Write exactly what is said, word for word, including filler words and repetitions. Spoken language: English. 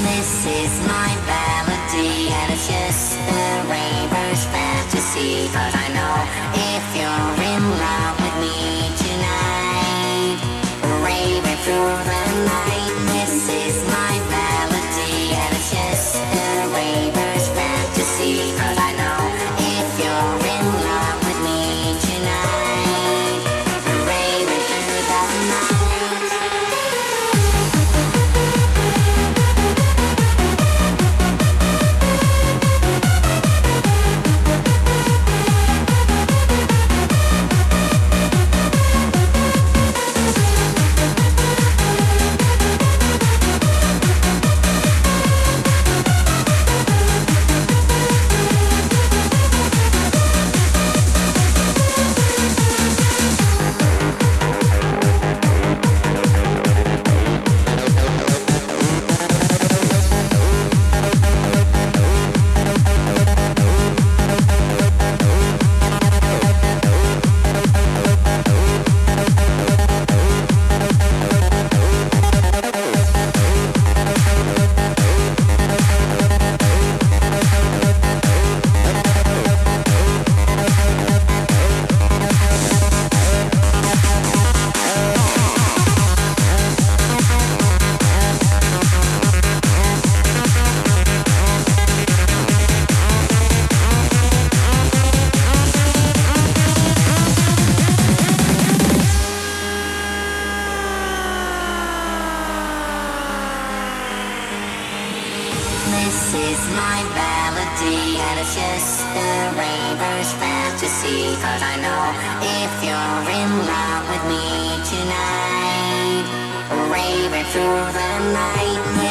This is my melody and it's just a raver's fantasy. But I know if you're in love with me tonight, raving through the night. This is my melody and it's just a raver's fantasy. But I know if you're in love with me tonight, raving through the night. This is my melody and it's just a raver's fantasy. Cause I know if you're in love with me tonight, raving through the night.